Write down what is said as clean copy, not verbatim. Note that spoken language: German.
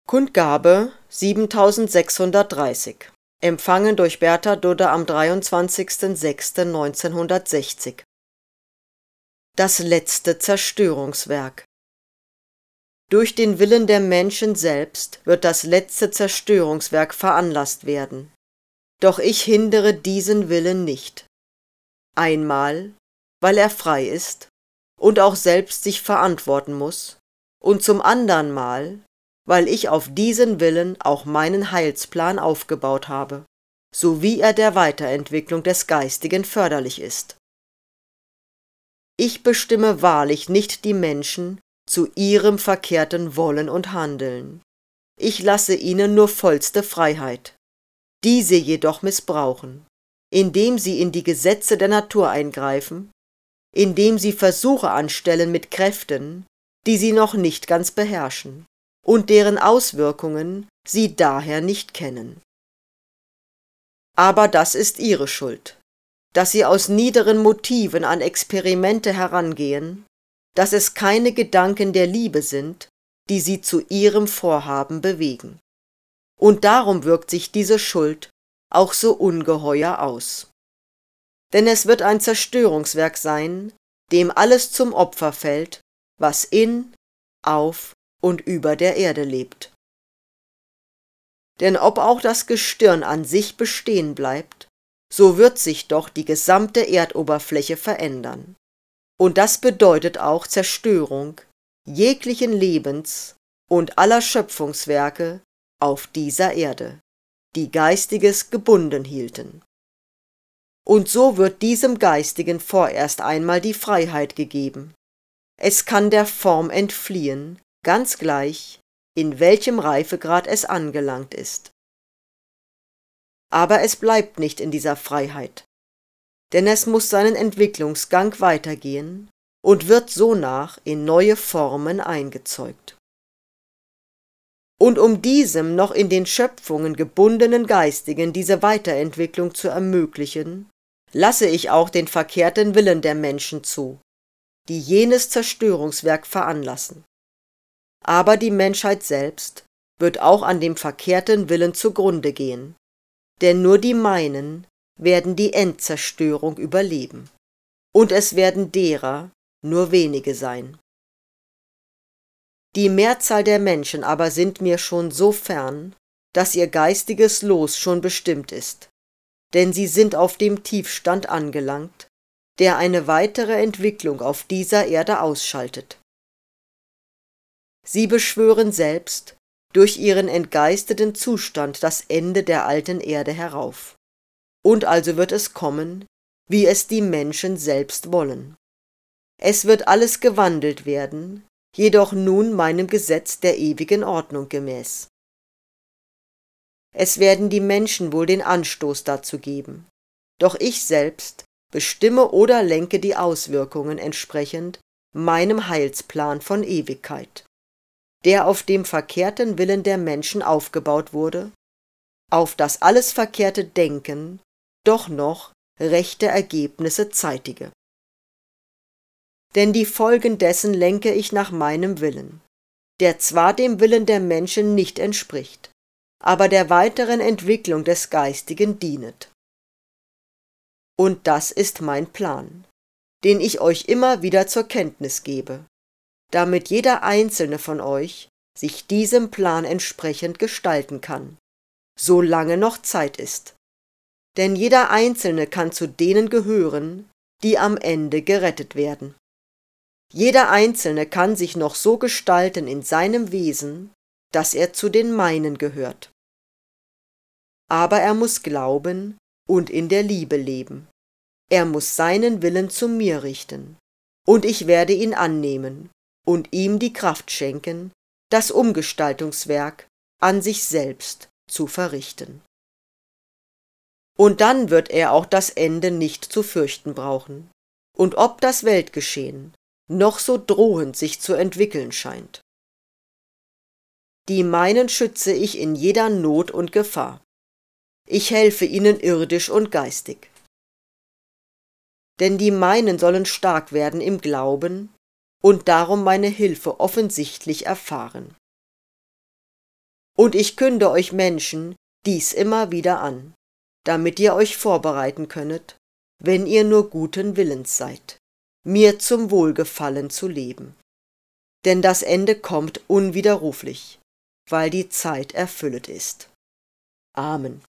Kundgabe 7630. Empfangen durch Bertha Dudde am 23.06.1960. Das letzte Zerstörungswerk. Durch den Willen der Menschen selbst wird das letzte Zerstörungswerk veranlasst werden. Doch ich hindere diesen Willen nicht. Einmal, weil er frei ist und auch selbst sich verantworten muss, und zum andern Mal, weil ich auf diesen Willen auch meinen Heilsplan aufgebaut habe, so wie er der Weiterentwicklung des Geistigen förderlich ist. Ich bestimme wahrlich nicht die Menschen zu ihrem verkehrten Wollen und Handeln. Ich lasse ihnen nur vollste Freiheit, die sie jedoch missbrauchen, indem sie in die Gesetze der Natur eingreifen, indem sie Versuche anstellen mit Kräften, die sie noch nicht ganz beherrschen und deren Auswirkungen sie daher nicht kennen. Aber das ist ihre Schuld, dass sie aus niederen Motiven an Experimente herangehen, dass es keine Gedanken der Liebe sind, die sie zu ihrem Vorhaben bewegen. Und darum wirkt sich diese Schuld auch so ungeheuer aus. Denn es wird ein Zerstörungswerk sein, dem alles zum Opfer fällt, was in, auf und über der Erde lebt. Denn ob auch das Gestirn an sich bestehen bleibt, so wird sich doch die gesamte Erdoberfläche verändern. Und das bedeutet auch Zerstörung jeglichen Lebens und aller Schöpfungswerke auf dieser Erde, die Geistiges gebunden hielten. Und so wird diesem Geistigen vorerst einmal die Freiheit gegeben. Es kann der Form entfliehen, ganz gleich, in welchem Reifegrad es angelangt ist. Aber es bleibt nicht in dieser Freiheit, denn es muss seinen Entwicklungsgang weitergehen und wird sonach in neue Formen eingezeugt. Und um diesem noch in den Schöpfungen gebundenen Geistigen diese Weiterentwicklung zu ermöglichen, lasse ich auch den verkehrten Willen der Menschen zu, die jenes Zerstörungswerk veranlassen. Aber die Menschheit selbst wird auch an dem verkehrten Willen zugrunde gehen, denn nur die meinen werden die Endzerstörung überleben, und es werden derer nur wenige sein. Die Mehrzahl der Menschen aber sind mir schon so fern, dass ihr geistiges Los schon bestimmt ist, denn sie sind auf dem Tiefstand angelangt, der eine weitere Entwicklung auf dieser Erde ausschaltet. Sie beschwören selbst durch ihren entgeisteten Zustand das Ende der alten Erde herauf. Und also wird es kommen, wie es die Menschen selbst wollen. Es wird alles gewandelt werden, jedoch nun meinem Gesetz der ewigen Ordnung gemäß. Es werden die Menschen wohl den Anstoß dazu geben, doch ich selbst bestimme oder lenke die Auswirkungen entsprechend meinem Heilsplan von Ewigkeit, der auf dem verkehrten Willen der Menschen aufgebaut wurde, auf das alles verkehrte Denken doch noch rechte Ergebnisse zeitige. Denn die Folgen dessen lenke ich nach meinem Willen, der zwar dem Willen der Menschen nicht entspricht, aber der weiteren Entwicklung des Geistigen dienet. Und das ist mein Plan, den ich euch immer wieder zur Kenntnis gebe, damit jeder einzelne von euch sich diesem Plan entsprechend gestalten kann, solange noch Zeit ist. Denn jeder Einzelne kann zu denen gehören, die am Ende gerettet werden. Jeder Einzelne kann sich noch so gestalten in seinem Wesen, dass er zu den meinen gehört. Aber er muss glauben und in der Liebe leben. Er muss seinen Willen zu mir richten, und ich werde ihn annehmen und ihm die Kraft schenken, das Umgestaltungswerk an sich selbst zu verrichten. Und dann wird er auch das Ende nicht zu fürchten brauchen, und ob das Weltgeschehen noch so drohend sich zu entwickeln scheint. Die meinen schütze ich in jeder Not und Gefahr. Ich helfe ihnen irdisch und geistig. Denn die meinen sollen stark werden im Glauben und darum meine Hilfe offensichtlich erfahren. Und ich künde euch Menschen dies immer wieder an, damit ihr euch vorbereiten könnet, wenn ihr nur guten Willens seid, mir zum Wohlgefallen zu leben. Denn das Ende kommt unwiderruflich, weil die Zeit erfüllet ist. Amen.